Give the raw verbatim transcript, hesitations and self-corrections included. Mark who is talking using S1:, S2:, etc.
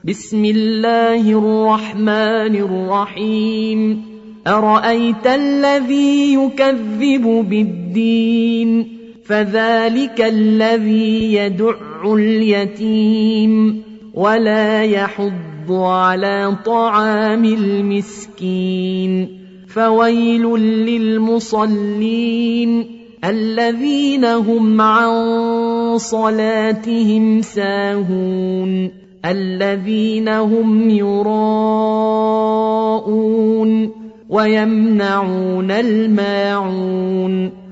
S1: بسم الله الرحمن الرحيم أرأيت الذي يكذب بالدين فذلك الذي يدع اليتيم ولا يحض على طعام المسكين فويل للمصلين الذين هم عن صلاتهم ساهون الذين هم يراءون ويمنعون الماعون